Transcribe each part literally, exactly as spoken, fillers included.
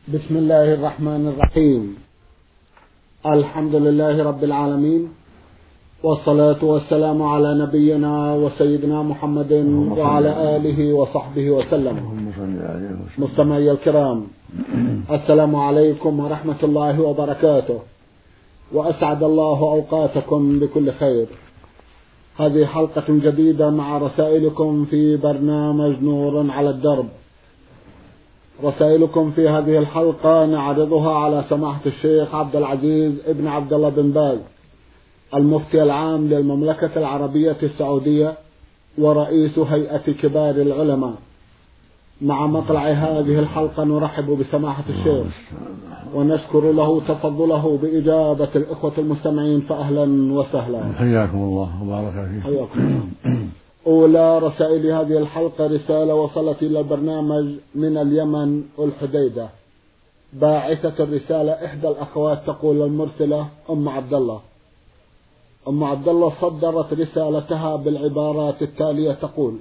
بسم الله الرحمن الرحيم. الحمد لله رب العالمين، والصلاة والسلام على نبينا وسيدنا محمد وعلى آله وصحبه وسلم. مستمعي الكرام، السلام عليكم ورحمة الله وبركاته، وأسعد الله أوقاتكم بكل خير. هذه حلقة جديدة مع رسائلكم في برنامج نور على الدرب. رسائلكم في هذه الحلقة نعرضها على سماحة الشيخ عبد العزيز ابن عبد الله بن باز، المفتي العام للمملكة العربية السعودية ورئيس هيئة كبار العلماء. مع مطلع هذه الحلقة نرحب بسماحة الشيخ ونشكر له تفضله بإجابة الإخوة المستمعين، فأهلا وسهلا. حياكم الله وبارك فيكم. حياكم الله. أولى رسائل هذه الحلقة رسالة وصلت إلى البرنامج من اليمن الحديدة. باعثة الرسالة إحدى الأخوات تقول المرسلة أم عبد الله. أم عبد الله صدرت رسالتها بالعبارات التالية تقول: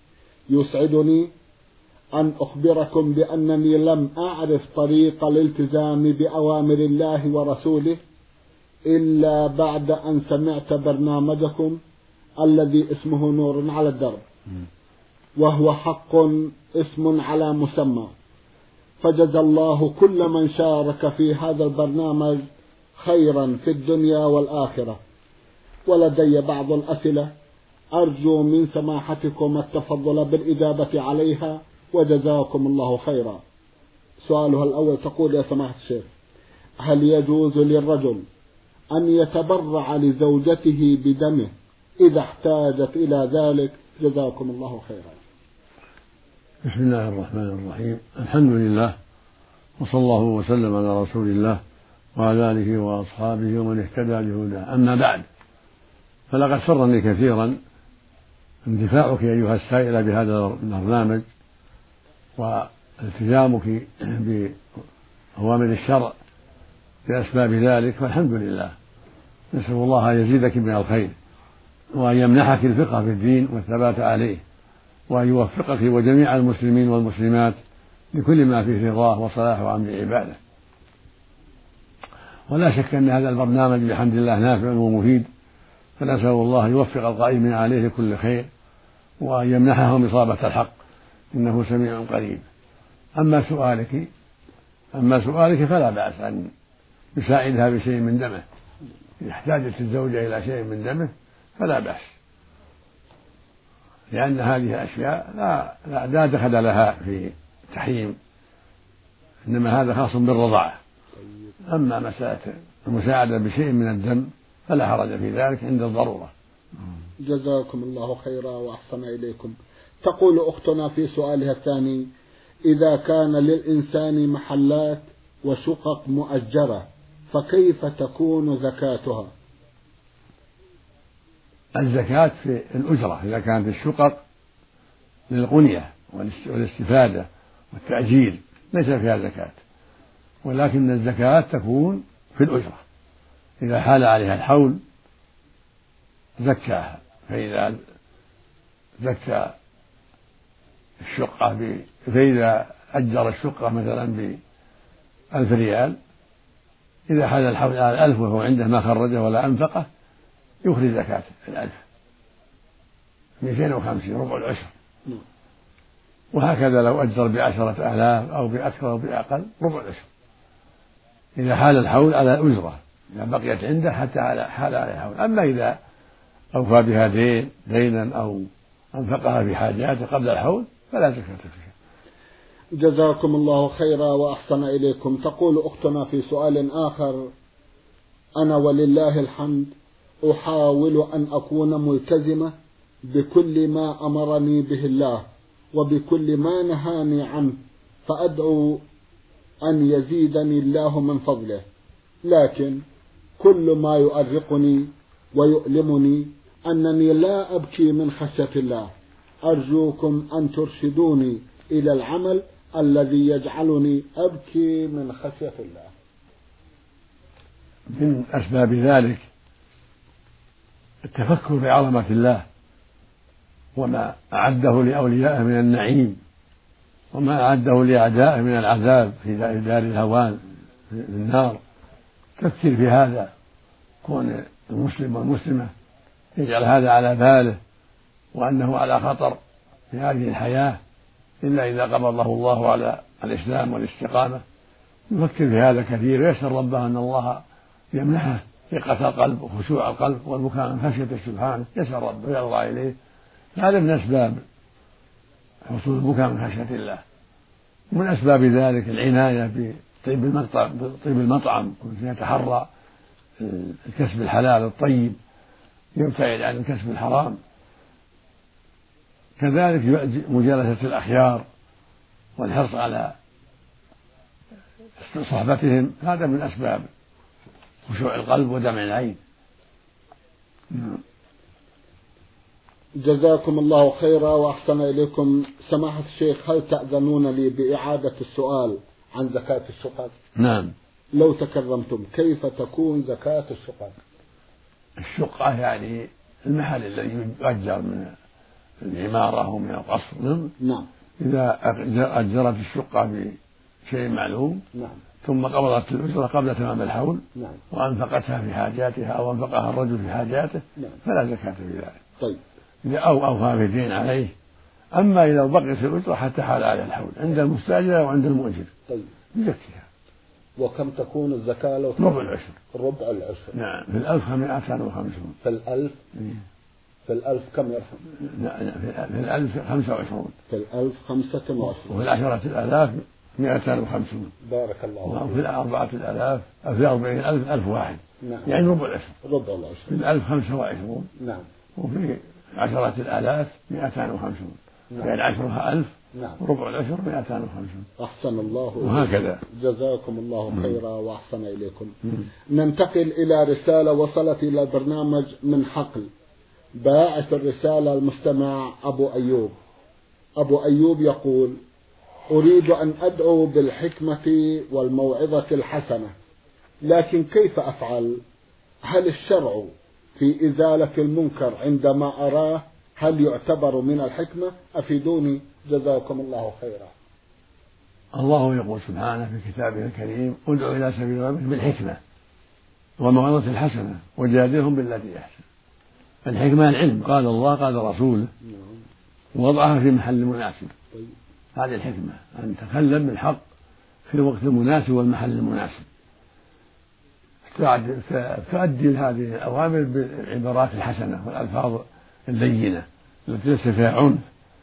يسعدني أن أخبركم بأنني لم أعرف طريق الالتزام بأوامر الله ورسوله إلا بعد أن سمعت برنامجكم الذي اسمه نور على الدرب، وهو حق اسم على مسمى، فجزى الله كل من شارك في هذا البرنامج خيرا في الدنيا والآخرة. ولدي بعض الأسئلة أرجو من سماحتكم التفضل بالإجابة عليها، وجزاكم الله خيرا. سؤالها الأول تقول: يا سماحة الشيخ، هل يجوز للرجل أن يتبرع لزوجته بدمه إذا احتاجت إلى ذلك؟ جزاكم الله خيرا. بسم الله الرحمن الرحيم. الحمد لله، وصلى الله وسلم على رسول الله وعلى آله وأصحابه ومن اهتدى بهداه. أما بعد، فلقد سرني كثيرا اندفاعك أيها السائلة بهذا البرنامج والتزامك بأوامر الشرع بأسباب ذلك، فالحمد لله. نسأل الله أن يزيدك من الخير، وأن يمنحك الفقه في الدين والثبات عليه، وأن يوفقك وجميع المسلمين والمسلمات لكل ما فيه رضاه وصلاح وأمر عباده. ولا شك أن هذا البرنامج بحمد الله نافع ومفيد، فنسأل الله أن يوفق القائمين عليه لكل خير، وأن يمنحهم إصابة الحق، إنه سميع قريب. أما سؤالك أما سؤالك فلا بأس أن يساعدها بشيء من دمه. إذا احتاجت الزوجة إلى شيء من دمه فلا بأس، لأن هذه أشياء لا, لا, لا دخل لها في تحريم، إنما هذا خاص بالرضاعة. أما مسألة المساعدة بشيء من الدم فلا حرج في ذلك عند الضرورة. جزاكم الله خيرا وأحسن إليكم. تقول أختنا في سؤالها الثاني: إذا كان للإنسان محلات وشقق مؤجرة فكيف تكون زكاتها؟ الزكاة في الأجرة إذا كانت الشقق للقنية والاستفادة والتأجير ليس فيها زكاة، ولكن الزكاة تكون في الأجرة. إذا حال عليها الحول زكاها، فإذا زكى الشقة ب... فإذا أجر الشقة مثلا بألف ريال، إذا حال الحول على الألف وهو عنده ما خرجه ولا أنفقه يخرج زكاة الألف، مئتين وخمسين ربع العشر. وهكذا لو أجر بعشرة آلاف أو بأكثر أو بأقل ربع العشر، إذا حال الحول على أجرة، إذا بقيت عنده حتى حال على الحول. أما إذا أوفى بها دين دينا أو أنفقها في حاجاته قبل الحول فلا زكاة فيها. جزاكم الله خيرا وأحسن إليكم. تقول أختنا في سؤال آخر: أنا ولله الحمد أحاول أن أكون ملتزمة بكل ما أمرني به الله وبكل ما نهاني عنه، فأدعو أن يزيدني الله من فضله، لكن كل ما يؤرقني ويؤلمني أنني لا أبكي من خشية الله. أرجوكم أن ترشدوني إلى العمل الذي يجعلني أبكي من خشية الله. من أسباب ذلك التفكر بعظمة الله وما أعده لأوليائه من النعيم وما أعده لأعدائه من العذاب في دار الهوان في النار. تفكر في هذا، كون المسلم والمسلمة يجعل هذا على باله، وأنه على خطر في هذه الحياة إلا إذا قبضه الله على الإسلام والاستقامة. يفكر في هذا كثير ويسأل ربه أن الله يمنحه ثقة القلب وخشوع القلب والبكاء من خشيته سبحانه، يسأل ربه ويرضى إليه. هذا من أسباب حصول البكاء من خشية الله. ومن أسباب ذلك العناية بطيب المطعم, بطيب المطعم يتحرى الكسب الحلال الطيب، يبتعد عن الكسب الحرام. كذلك مجالسة الأخيار والحرص على صحبتهم، هذا من أسباب خشوع القلب ودمع العين. جزاكم الله خيرا وأحسن إليكم. سماحة الشيخ، هل تأذنون لي بإعادة السؤال عن زكاة الشقق؟ نعم. لو تكرمتم، كيف تكون زكاة الشقق؟ الشقة يعني المحل الذي يؤجر من العمارة ومن القصر. نعم. إذا أجرت الشقة بشيء معلوم، نعم، ثم قبضت الأجرة قبل تمام الحول، نعم، وأنفقتها في حاجاتها أو أنفقها الرجل في حاجاته، نعم، فلا زكاة في ذلك. طيب. أو أوفى في دين عليه. أما إذا بقيت الأجرة حتى حال على الحول عند المستأجر وعند المؤجر، طيب، يزكيها. وكم تكون الزكاة لو ربع العشر؟ ربع العشر. نعم. في الألف مائتان وخمسون. في الألف في الألف كم يرحم؟ في الألف خمسة وعشرون. في الألف خمسة وعشرون. وفي العشرة الآلاف مائتان وخمسون. بارك الله فيك. وفي الأربعة الآلاف أو في أربعين ألف ألف واحد. نعم. يعني ربع العشر. ربع العشر. في الألف خمسة وعشرون. نعم. وفي عشرة الآلاف مائتان وخمسون. نعم. يعني عشرها ألف. نعم. ربع العشر مائتان وخمسون. أحسن الله إليكم. وهكذا. جزاكم الله خيرا وأحسن إليكم. ننتقل إلى رسالة وصلت إلى البرنامج من حقل. باعث الرسالة المستمع أبو أيوب. أبو أيوب يقول: أريد أن أدعو بالحكمة والموعظة الحسنة، لكن كيف أفعل؟ هل الشرع في إزالة المنكر عندما أراه هل يعتبر من الحكمة؟ أفيدوني جزاكم الله خيرا. الله يقول سبحانه في كتابه الكريم: ادع إلى سبيل ربك بالحكمة والموعظة الحسنة وجادلهم بالتي أحسن. الحكمة العلم، قال الله قال رسوله، ووضعها في محل مناسب. هذه الحكمة، أن تتكلم بالحق في الوقت المناسب والمحل المناسب، تؤدي هذه الأوامر بالعبارات الحسنة والألفاظ اللينة التي ليس فيها عنف.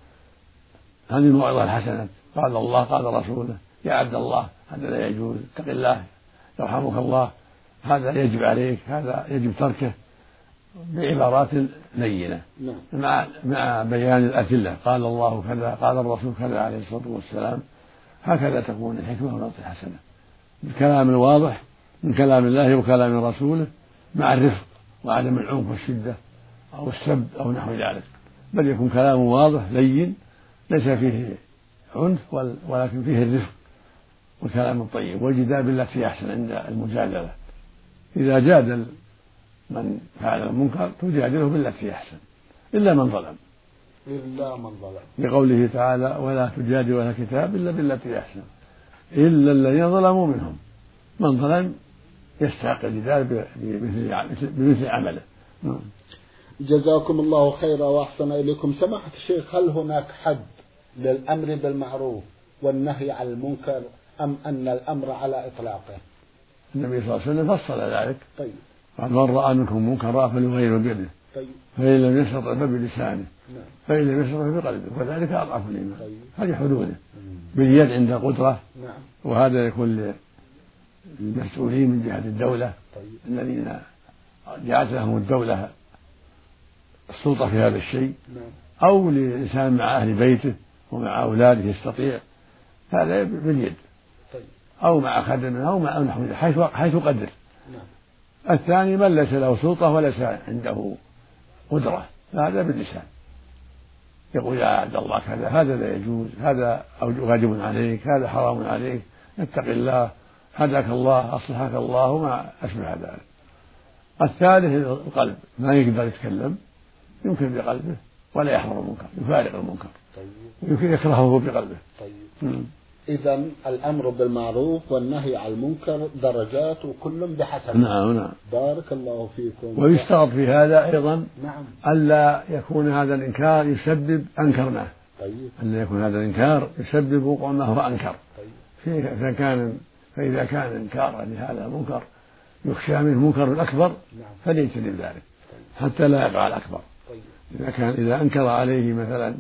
هذه الموعظة الحسنة، قال الله قال رسوله، يا عبد الله هذا لا يجوز، اتق الله يرحمك الله، هذا يجب عليك، هذا يجب تركه، بعبارات لينة مع مع بيان الأدلة، قال الله كذا قال الرسول كذا عليه الصلاة والسلام. هكذا تكون الحكمة والموعظة الحسنة، بالكلام الواضح من كلام الله وكلام رسوله، مع الرفق وعدم العنف والشدة أو السب أو نحو ذلك، بل يكون كلام واضح لين ليس فيه عنف ولكن فيه الرفق والكلام الطيب، والجدال بالتي أحسن عند المجادلة. إذا جادل من فعل المنكر تجادله بالتي أحسن إلا من ظلم، إلا من ظلم، لقوله تعالى: ولا تجادل أهل الكتاب إلا بالتي أحسن إلا الذين ظلموا منهم. من ظلم يستحق الجدال بمثل عمله. جزاكم الله خيرا وأحسن إليكم. سماحة الشيخ، هل هناك حد للأمر بالمعروف والنهي عن المنكر أم أن الأمر على إطلاقه؟ النبي صلى الله عليه وسلم فصل ذلك. طيب. قال: من رأى منكم منكرا فليغيره بيده. طيب. فإن لم يستطع فبلسانه. نعم. فإن لم يستطع بقلبه، وذلك أضعف الإيمان. طيب. هذه حدوده. باليد عند قدرة. نعم. وهذا يكون للمسؤولين من جهة الدولة. طيب. الذين جعلت لهم الدولة السلطة في هذا الشيء. نعم. أو لإنسان مع أهل بيته ومع أولاده يستطيع، هذا باليد. طيب. أو مع خدمه أو مع نحو حيث حيث قدر. نعم. الثاني من ليس له سلطة وليس عنده قدرة، فهذا باللسان، يقول: يا عبد الله كذا، هذا لا يجوز، هذا واجب عليك، هذا حرام عليك، اتق الله، هداك الله، أصلحك الله، وما أشبه ذلك. الثالث القلب، ما يقدر يتكلم، يمكن بقلبه ولا يحضر المنكر، يفارق المنكر. طيب. يكرهه بقلبه. طيب. إذن الأمر بالمعروف والنهي عن المنكر درجات وكل بحسب. نعم نعم. بارك الله فيكم. ويشترط في هذا أيضا نعم ألا يكون هذا الإنكار يسبب أنكرناه. طيب. ألا يكون هذا الإنكار يسبب وقوع ما هو أنكر. طيب. إذا كان فإذا كان إنكارا لهذا المنكر يخشى منه منكر أكبر فليجتنب ذلك حتى لا يقع الأكبر. إذا كان إذا أنكر عليه مثلا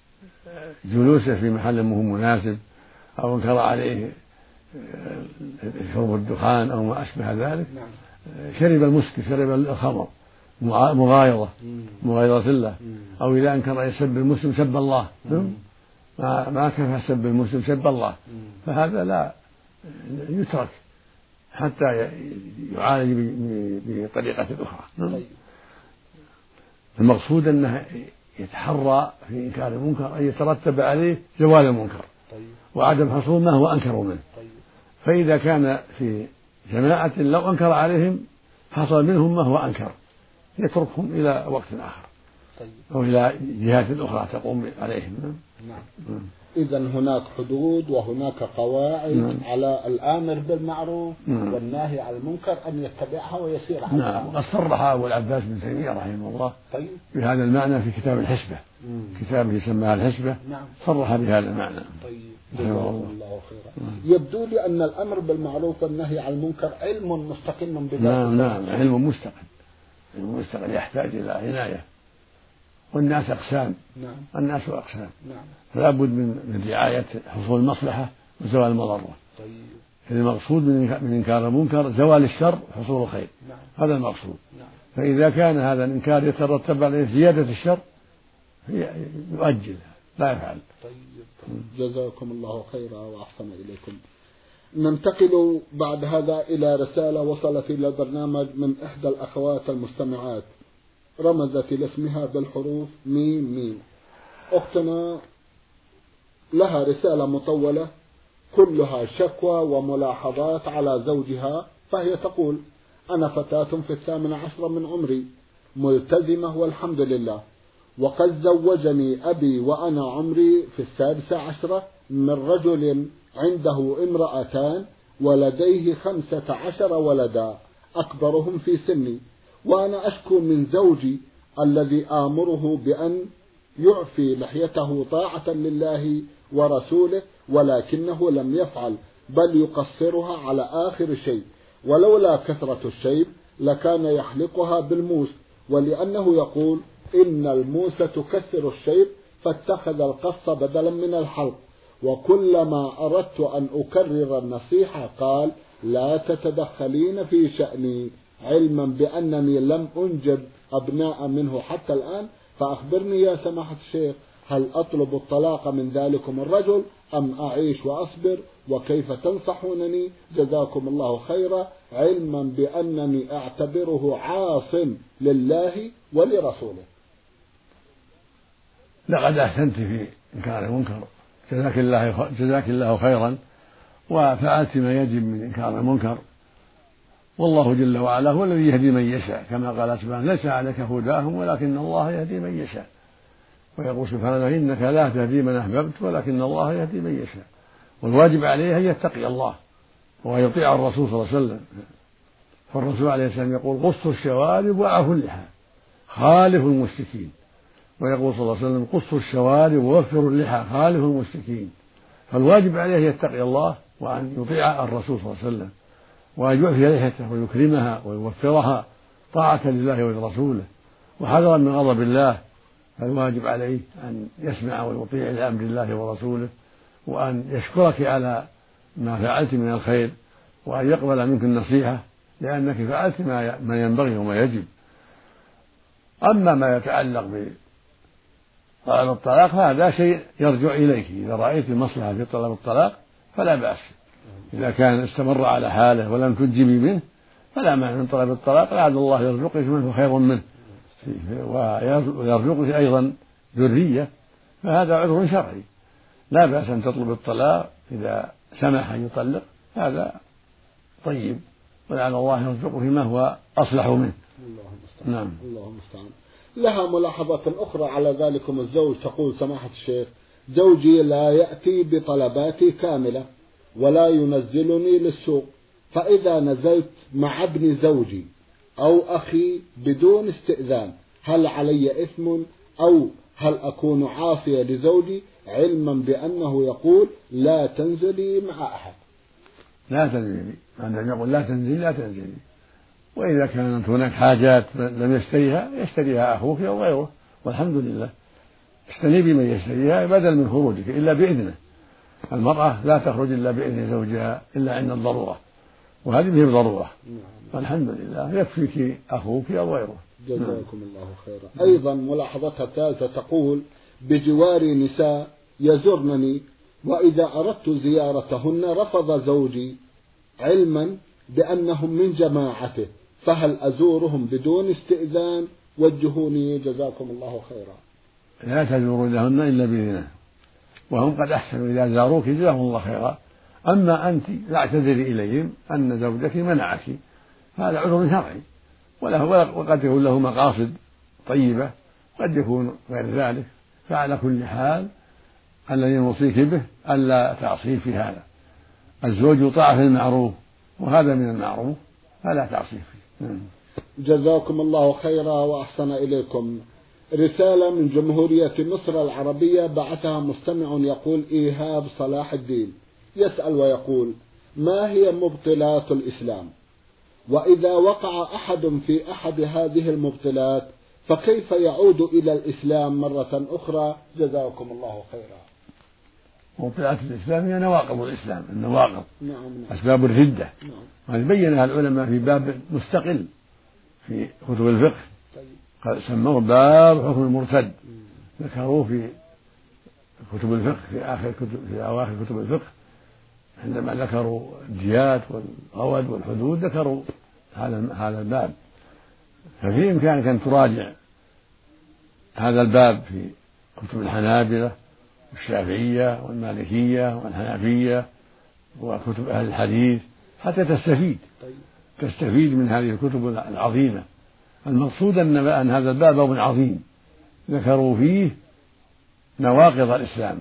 جلوسه في محل مو مناسب، أو انكر عليه شرب الدخان أو ما أشبه ذلك، شرب المسك، شرب الخمر، مغايظة مغايظة الله، أو إذا أنكر يسب المسلم سب الله، ما ما كفى سب المسلم سب الله، فهذا لا يترك حتى يعالج بطريقة أخرى. المقصود أنه يتحرى في إنكار المنكر أن يترتب عليه زوال المنكر وعدم حصول ما هو أنكر منه. فإذا كان في جماعة لو أنكر عليهم حصل منهم ما هو أنكر يتركهم إلى وقت آخر أو إلى جهات أخرى تقوم عليهم. نعم. إذن هناك حدود وهناك قواعد نعم. على الآمر بالمعروف نعم. والناهي عن المنكر أن يتبعها ويسير عليها. نعم. قد صرح أبو العباس بن تيمية رحمه الله طيب. بهذا المعنى في كتاب الحسبة، كتابه سماها الحسبة نعم. صرح بهذا المعنى. طيب. جزاكم الله خيرا. يبدو لي أن الأمر بالمعروف والنهي عن المنكر علم مستقل بذاته. نعم نعم علم مستقل، علم مستقل يحتاج إلى عناية. والناس أقسام نعم. الناس أقسام نعم. فلا بد من رعاية حصول المصلحة وزوال المضرة. طيب. المقصود من إنكار المنكر زوال الشر وحصول الخير نعم. هذا المقصود نعم. فإذا كان هذا الإنكار يترتب عليه زيادة الشر يؤجل لا يفعل. طيب. طيب. جزاكم الله خيرا وأحسن إليكم. ننتقل بعد هذا إلى رسالة وصلت إلى البرنامج من إحدى الأخوات المستمعات، رمزت لاسمها بالحروف ميم ميم. أختنا لها رسالة مطولة كلها شكوى وملاحظات على زوجها، فهي تقول: أنا فتاة في الثامن عشر من عمري ملتزمة والحمد لله، وقد زوجني أبي وأنا عمري في السادس عشرة من رجل عنده امرأتان ولديه خمسة عشر ولدا أكبرهم في سني، وأنا أشكو من زوجي الذي آمره بأن يعفي لحيته طاعة لله ورسوله، ولكنه لم يفعل بل يقصرها على آخر شيء، ولولا كثرة الشيب لكان يحلقها بالموس، ولأنه يقول إن الموس تكثر الشيب فاتخذ القص بدلا من الحلق، وكلما أردت أن أكرر النصيحة قال: لا تتدخلين في شأني، علما بأنني لم أنجب أبناء منه حتى الآن، فأخبرني يا سماحة الشيخ، هل أطلب الطلاق من ذلكم الرجل أم أعيش وأصبر؟ وكيف تنصحونني؟ جزاكم الله خيرا، علما بأنني أعتبره عاص لله ولرسوله. لقد أحسنت في إنكار المنكر، جزاك الله جزاك الله خيرا، وفعلت ما يجب من إنكار المنكر، والله جل وعلا هو الذي يهدي من يشاء، كما قال سبحانه: ليس عليك هداهم ولكن الله يهدي من يشاء. ويقول سبحانه: إنك لا تهدي من أحببت ولكن الله يهدي من يشاء. والواجب عليه أن يتقي الله ويطيع الرسول صلى الله عليه وسلم، فالرسول عليه السلام يقول: قصوا الشوارب وأعفوا اللحى، خالفوا المشركين. ويقول صلى الله عليه وسلم: قصوا الشوارب ووفروا اللحى، خالفوا المشركين. فالواجب عليه أن يتقي الله وأن يطيع الرسول صلى الله عليه وسلم، وأن يعفي لحيته ويكرمها ويوفرها طاعة لله ولرسوله وحذرا من غضب الله. فالواجب عليه أن يسمع ويطيع لأمر الله ورسوله، وأن يشكرك على ما فعلت من الخير، وأن يقبل منك النصيحة لأنك فعلت ما ينبغي وما يجب. أما ما يتعلق بطلب الطلاق فهذا شيء يرجع إليك، إذا رأيت المصلحة في طلب الطلاق فلا بأس، إذا كان استمر على حاله ولم تجبي منه فلا مانع من طلب الطلاق، لعل الله يرزقك من هو خير منه ويرزقك أيضا ذرية، فهذا عذر شرعي، لا بأس أن تطلب الطلاق إذا سمح أن يطلق، هذا طيب، ولعل الله يرزقه فيما هو أصلح منه. الله المستعان. نعم. الله المستعان. لها ملاحظة أخرى على ذلكم الزوج. تقول سماحة الشيخ: زوجي لا يأتي بطلباتي كاملة ولا ينزلني للسوق، فإذا نزلت مع ابن زوجي أو أخي بدون استئذان هل علي إثم أو هل أكون عاصية لزوجي، علما بأنه يقول لا تنزلي مع أحد؟ لا تنزلي، عندما يقول لا تنزلي لا تنزلي، وإذا كانت هناك حاجات لم يشتريها يشتريها أخوك أو غيره، والحمد لله. استنيبي من يشتريها بدل من خروجك إلا بإذنه. المرأة لا تخرج إلا بإذن زوجها إلا عند الضرورة، وهذه هي ضرورة. والحمد لله يكفيك أخوك أو غيره. جزاكم الله خيرا. أيضا ملاحظتها الثالثة تقول: بجواري نساء يزرنني، وإذا أردت زيارتهن رفض زوجي علما بأنهم من جماعته، فهل أزورهم بدون استئذان؟ وجهوني جزاكم الله خيرا. لا تزور لهن إلا بإذنه، وهم قد أحسنوا إذا زاروك جزاهم الله خيرا. أما أنت لا اعتذري إليهم أن زوجك منعك، هذا عذر شرعي، وقد يكون له مقاصد طيبة، قد يكون غير ذلك. فعلى كل حال الذي نوصيك به ألا تعصيه في هذا. الزوج يطاع في المعروف، وهذا من المعروف، فلا تعصيه فيه. جزاكم الله خيرا وأحسن إليكم. رسالة من جمهورية مصر العربية بعثها مستمع يقول: إيهاب صلاح الدين، يسأل ويقول: ما هي مبطلات الإسلام؟ وإذا وقع أحد في أحد هذه المبطلات فكيف يعود إلى الإسلام مرة أخرى؟ جزاكم الله خيرا. مبطلات الإسلام هي نواقض الإسلام، النواقض. نعم نعم. أسباب الردة. نعم. وهذه بينها العلماء في باب مستقل في كتب الفقه. طيب. سموه باب حكم المرتد. ذكروه في كتب الفقه في آخر كتب في أواخر كتب الفقه، عندما ذكروا الجيات والغود والحدود ذكروا هذا هذا الباب. ففي إمكانك أن تراجع هذا الباب في كتب الحنابلة والشافعية والمالكية والحنفية وكتب أهل الحديث حتى تستفيد تستفيد من هذه الكتب العظيمة. المقصود أن هذا الباب باب عظيم ذكروا فيه نواقض الإسلام،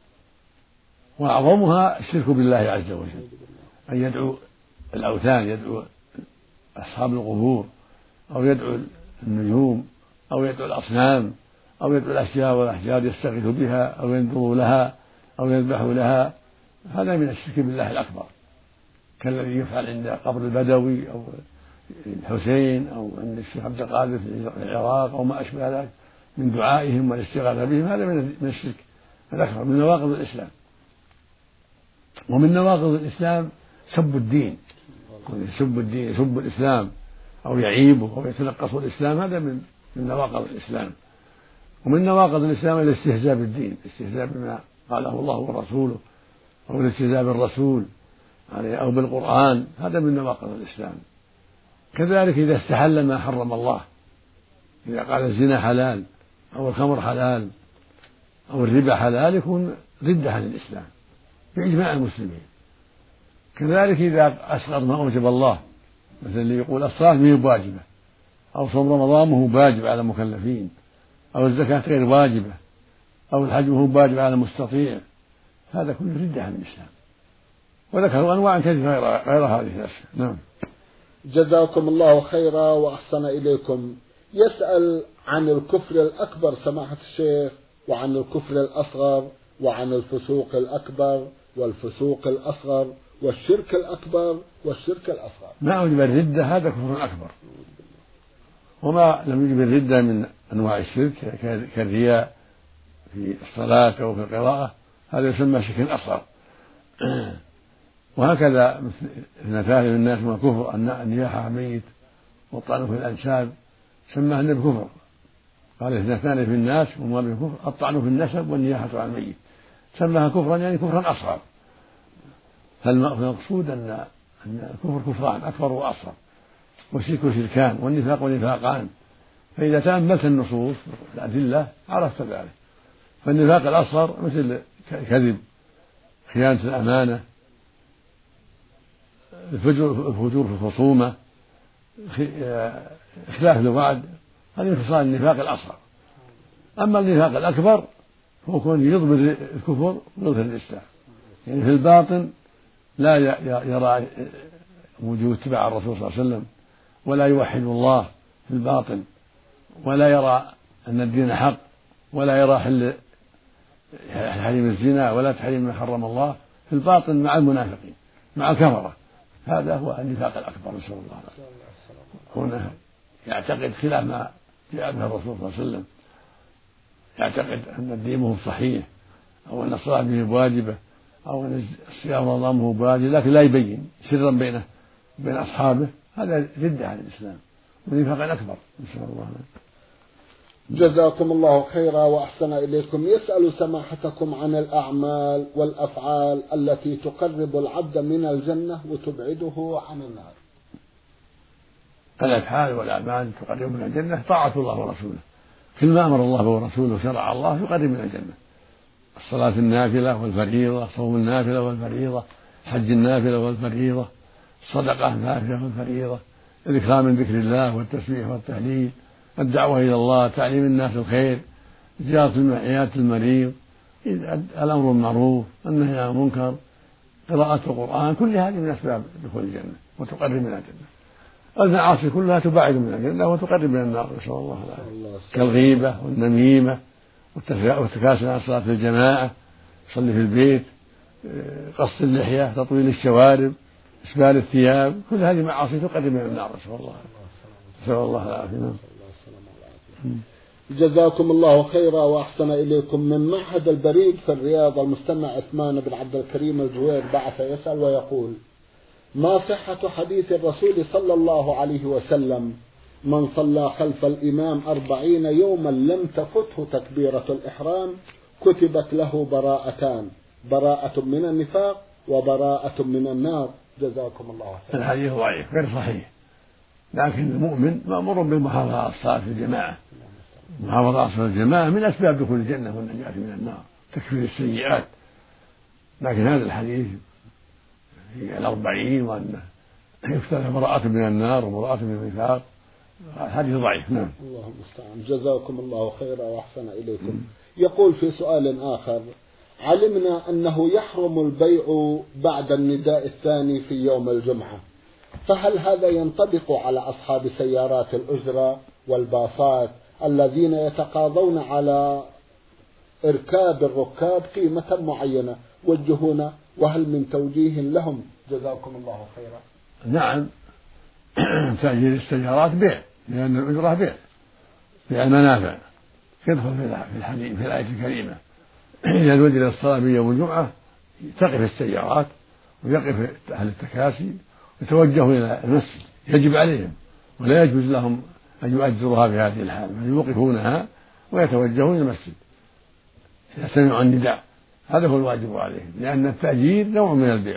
وأعظمها الشرك بالله عز وجل، أن يدعو الأوثان، يدعو أصحاب القبور، أو يدعو النجوم، أو يدعو الأصنام، أو يدعو الأشجار والأحجار يستغيث بها، أو ينظر لها، أو يذبح لها. هذا من الشرك بالله الأكبر، كالذي يفعل عند قبر البدوي أو الحسين أو عند الشيخ عبد القادر في العراق أو ما أشبه ذلك من دعائهم والاستغاثة بهم. هذا من الشرك الأكبر، من نواقض الإسلام. ومن نواقض الإسلام سب الدين، يسب الدين، يسب الإسلام أو يعيبه أو يتنقص الإسلام، هذا من من نواقض الإسلام. ومن نواقض الإسلام الاستهزاء بالدين، الاستهزاء بما قاله الله ورسوله، أو الاستهزاء بالرسول أو بالقرآن، هذا من نواقض الإسلام. كذلك إذا استحل ما حرم الله، إذا قال الزنا حلال أو الخمر حلال أو الربا حلال، يكون ردة عن الإسلام بإجماع المسلمين. كذلك إذا أسقط ما أوجب الله، مثل اللي يقول الصلاة ما هي واجبة، أو صوم رمضان ما هو واجب على المكلفين، أو الزكاة غير واجبة، أو الحج ما هو واجب على المستطيع، هذا كله ردة عن الإسلام. وذكروا أنواع كثيرة غير, غير هذه الأشياء. نعم. جزاكم الله خيرا وأحسن إليكم. يسأل عن الكفر الأكبر سماحة الشيخ، وعن الكفر الأصغر، وعن الفسوق الأكبر والفسوق الأصغر والشرك الأكبر والشرك الأصغر. ما أوجب الردة هذا كفر أكبر، وما لم يوجب الردة من أنواع الشرك كالرياء في الصلاة أو في القراءة هذا يسمى شرك أصغر. وهكذا اثنتان من الناس من كفر النياحة على الميت والطعن في الأنساب، سماه النبي كفر، قال اثنتان في الناس وما به كفر الطعن في النسب والنياحة على الميت، سماها كفرا يعني كفرا أصغر. فالمقصود أن الكفر كفران أكبر وأصغر، والشرك شركان والنفاق نفاقان. فإذا تأملت النصوص الأدلة عرفت ذلك. فالنفاق الأصغر مثل الكذب، خيانة الأمانة، الفجور في الخصومة، إخلاف الوعد، هذه من خصال النفاق الأصغر. أما النفاق الأكبر هو كون يضبط الكفر ويظهر الإسلام، يعني في الباطن لا يرى وجود اتباع الرسول صلى الله عليه وسلم، ولا يوحد الله في الباطن، ولا يرى أن الدين حق، ولا يرى حل تحريم الزنا ولا تحريم ما حرم الله في الباطن مع المنافقين مع الكفرة. هذا هو النفاق الأكبر، نسأل الله العافية. هنا يعتقد خلاف ما جاء به الرسول صلى الله عليه وسلم، يعتقد أن الدين مو صحيح، أو أن الصلاة به واجبة، أو أن الصيام رمضان مو واجب، لكن لا يبين سرا بينه بين أصحابه. هذا ردة عن الإسلام ونفاق أكبر، نسأل الله. جزاكم الله خيرا وأحسن إليكم. يسأل سماحتكم عن الأعمال والأفعال التي تقرب العبد من الجنة وتبعده عن النار. الأفعال والأعمال تقرب من الجنة طاعة الله ورسوله، كل ما أمر الله ورسوله شرع الله يقرب من الجنة. الصلاة النافلة والفريضة، صوم النافلة والفريضة، حج النافلة والفريضة، الصدقة النافلة والفريضة، الإكثار من ذكر الله والتسبيح والتهليل، الدعوة إلى الله، تعليم الناس الخير، زيارة عيادة المريض، الأمر بالمعروف، النهي عن المنكر، قراءة القرآن، كل هذه من أسباب دخول الجنة وتقرب من الجنة. المعاصي كلها تبعد من الجنة وتقرب من النار، نسأل الله العافية، كالغيبة والنميمة والتكاسل عن صلاة الجماعة، صلي في البيت، قص اللحية، تطويل الشوارب، إسبال الثياب، كل هذه معاصي تقرب من النار، نسأل الله نسأل الله العافية. جزاكم الله خيرا وأحسن إليكم. من معهد البريد في الرياض المستمع عثمان بن عبد الكريم الجوير بعث يسأل ويقول: ما صحة حديث الرسول صلى الله عليه وسلم: من صلى خلف الإمام أربعين يوما لم تفته تكبيرة الإحرام كتبت له براءتان، براءة من النفاق وبراءة من النار، جزاكم الله خيرا. الحديث ضعيف غير صحيح، لكن المؤمن مأمور بالمحافظة على الصلاة في الجماعة. المحافظة على الصلاة في الجماعة من أسباب دخول الجنة والنجاة من النار، تكفير السيئات. لكن هذا الحديث هي الأربعين وأن يكتب براءة من النار وبراءة من النفاق، الحديث ضعيف. نعم. الله المستعان. جزاكم الله خيرا وأحسن إليكم. يقول في سؤال آخر: علمنا أنه يحرم البيع بعد النداء الثاني في يوم الجمعة، فهل هذا ينطبق على أصحاب سيارات الأجرة والباصات الذين يتقاضون على إركاب الركاب قيمة معينة وجهونا، وهل من توجيه لهم؟ جزاكم الله خيرا. نعم، تأجير السيارات بيع، لأن الأجرة بيع، بيع المنافع يدخل في الحديث في الآية الكريمة: إذا نودي للصلاة في يوم الجمعة تقف السيارات ويقف أهل التكاسي ويتوجهوا إلى المسجد، يجب عليهم ولا يجوز لهم أن يؤجروها في هذه الحال، بل يوقفونها ويتوجهون إلى المسجد إذا سمعوا النداء. هذا هو الواجب عليهم، لأن التأجير نوع من البيع،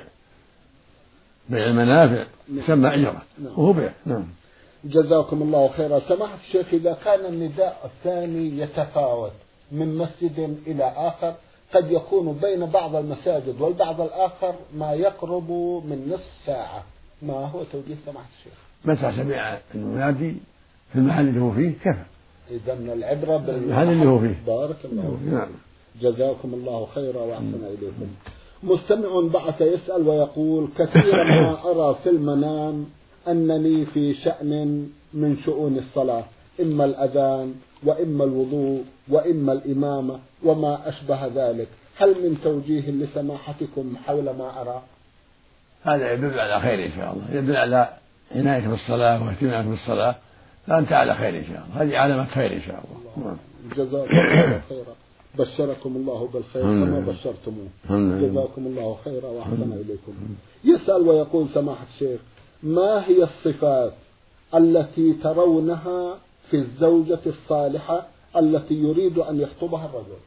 بيع المنافع يسمى أجرة وهو بيع. نعم. جزاكم الله خيرا. سماحة الشيخ، إذا كان النداء الثاني يتفاوت من مسجد إلى آخر، قد يكون بين بعض المساجد والبعض الآخر ما يقرب من نصف ساعة، ما هو توجيه سماحة الشيخ؟ متى سمع المنادي في المحل اللي هو فيه كفى. إذن العبرة بالمحل اللي هو فيه. بارك الله فيك. نعم. جزاكم الله خيرا وأحسن إليكم. مستمع بعث يسأل ويقول: كثيرا ما أرى في المنام أنني في شأن من شؤون الصلاة، إما الأذان وإما الوضوء وإما الإمامة وما أشبه ذلك، هل من توجيه لسماحتكم حول ما أرى؟ هذا يدل على خير إن شاء الله، يدل على عناية بالصلاة واهتمامك بالصلاة، فأنت على خير إن شاء الله، هذه علامة خير إن شاء الله. جزاكم الله خيرا. بشركم الله بالخير كما بشرتموه. جزاكم الله خيرا وأحسن إليكم. يسأل ويقول: سماحة الشيخ، ما هي الصفات التي ترونها في الزوجة الصالحة التي يريد أن يخطبها الرجل؟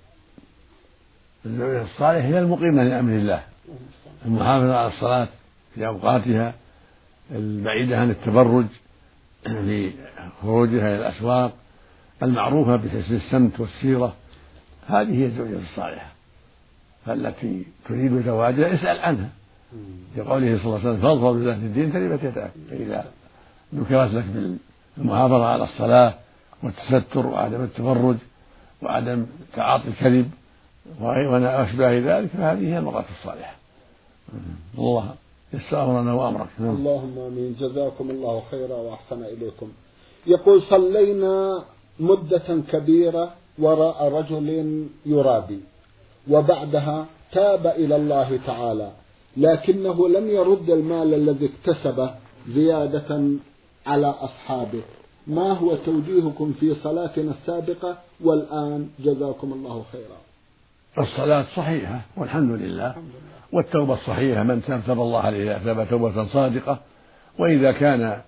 الزوجة الصالحة هي المقيمة لأمر الله، المحافظة على الصلاة في أوقاتها، البعيدة عن التبرج في خروجها إلى الأسواق، المعروفة بحسن السمت والسيرة، هذه هي الزوجة الصالحة. فالتي تريد زواجها اسأل عنها، لقوله صلى الله عليه وسلم: فاظفر بذات الدين تربت يداك. فإذا ذكرت لك بالمحافظة على الصلاة والتستر وعدم التفرج وعدم تعاطي الكذب وما أشبه ذلك، فهذه هي المرأة الصالحة. الله يسر أمرنا وأمرك. اللهم آمين. جزاكم الله خيرا وأحسن إليكم. يقول: صلينا مدة كبيرة وراء رجل يرابي، وبعدها تاب إلى الله تعالى، لكنه لم يرد المال الذي اكتسبه زيادة على أصحابه. ما هو توجيهكم في صلاتنا السابقة والآن؟ جزاكم الله خيرا. الصلاة صحيحة والحمد لله، والتوبة الصحيحة من تاب الله عليه تاب توبة صادقة. وإذا كان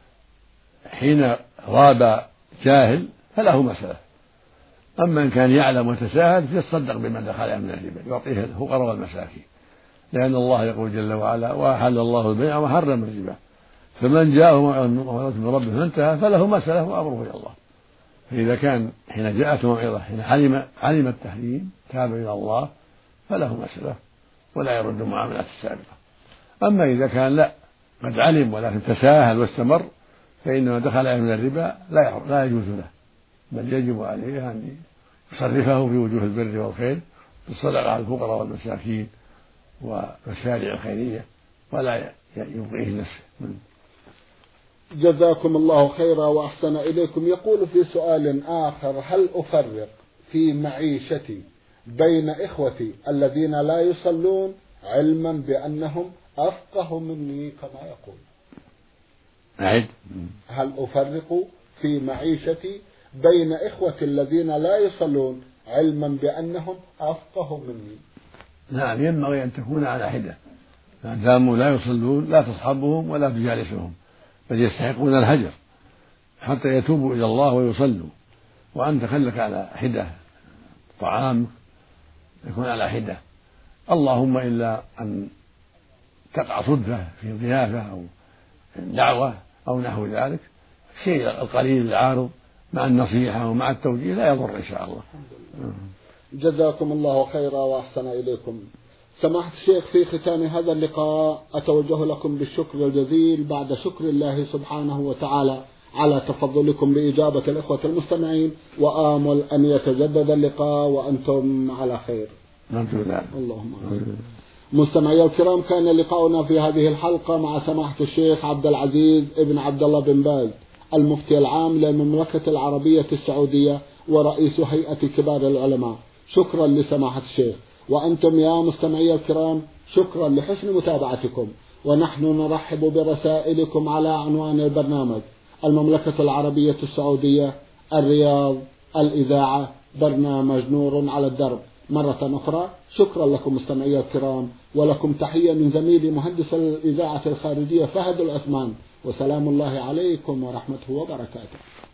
حين غاب جاهل فله مسألة، أما إن كان يعلم وتساهل فيتصدق بما دخل من الربا، يعطيه الفقراء والمساكين، لأن الله يقول جل وعلا: وأحل الله البيع وحرم الربا، فمن جاءه موعظة من ربه فانتهى فله مسألة وأمره إلى الله. فإذا كان حين جاءت موعظة حين علم علم التحريم تاب إلى الله فله مسألة ولا يرد المعاملات السابقة. أما إذا كان لا قد علم ولكن تساهل واستمر فإنما دخل من الربا لا لا يجوز له، بل يجب عليه أن يصرفه في وجوه البر والخير بالصدقة على الفقراء والمساكين والمشاريع الخيرية ولا يبقيه نفسه. جزاكم الله خيرا وأحسن إليكم. يقول في سؤال آخر: هل أفرق في معيشتي بين إخوتي الذين لا يصلون علما بأنهم أفقه مني كما يقول؟ أعد. هل أفرق في معيشتي بين إخوتي الذين لا يصلون علما بأنهم أفقه مني؟ نعم، ينبغي أن تكون على حدة، ما داموا لا يصلون لا تصحبهم ولا تجالسهم، بل يستحقون الهجر حتى يتوبوا إلى الله ويصلوا، وأنت خلك على حدة، طعام يكون على حدة، اللهم إلا أن تقع صدفة في ضيافة أو دعوة أو نحو ذلك، شيء القليل العارض مع النصيحة ومع التوجيه لا يضر إن شاء الله. جزاكم الله خيرا وأحسن إليكم. سماحة الشيخ، في ختام هذا اللقاء أتوجه لكم بالشكر الجزيل بعد شكر الله سبحانه وتعالى على تفضلكم بإجابة الإخوة المستمعين، وآمل أن يتجدد اللقاء وأنتم على خير. اللهم آمين. مستمعي الكرام، كان لقاؤنا في هذه الحلقة مع سماحة الشيخ عبد العزيز ابن عبد الله بن باز، المفتي العام للمملكة العربية السعودية ورئيس هيئة كبار العلماء. شكرا لسماحة الشيخ. وأنتم يا مستمعي الكرام شكرا لحسن متابعتكم، ونحن نرحب برسائلكم على عنوان البرنامج: المملكة العربية السعودية، الرياض، الإذاعة، برنامج نور على الدرب. مرة أخرى شكرا لكم مستمعي الكرام، ولكم تحية من زميلي مهندس الإذاعة الخارجية فهد العثمان، وسلام الله عليكم ورحمته وبركاته.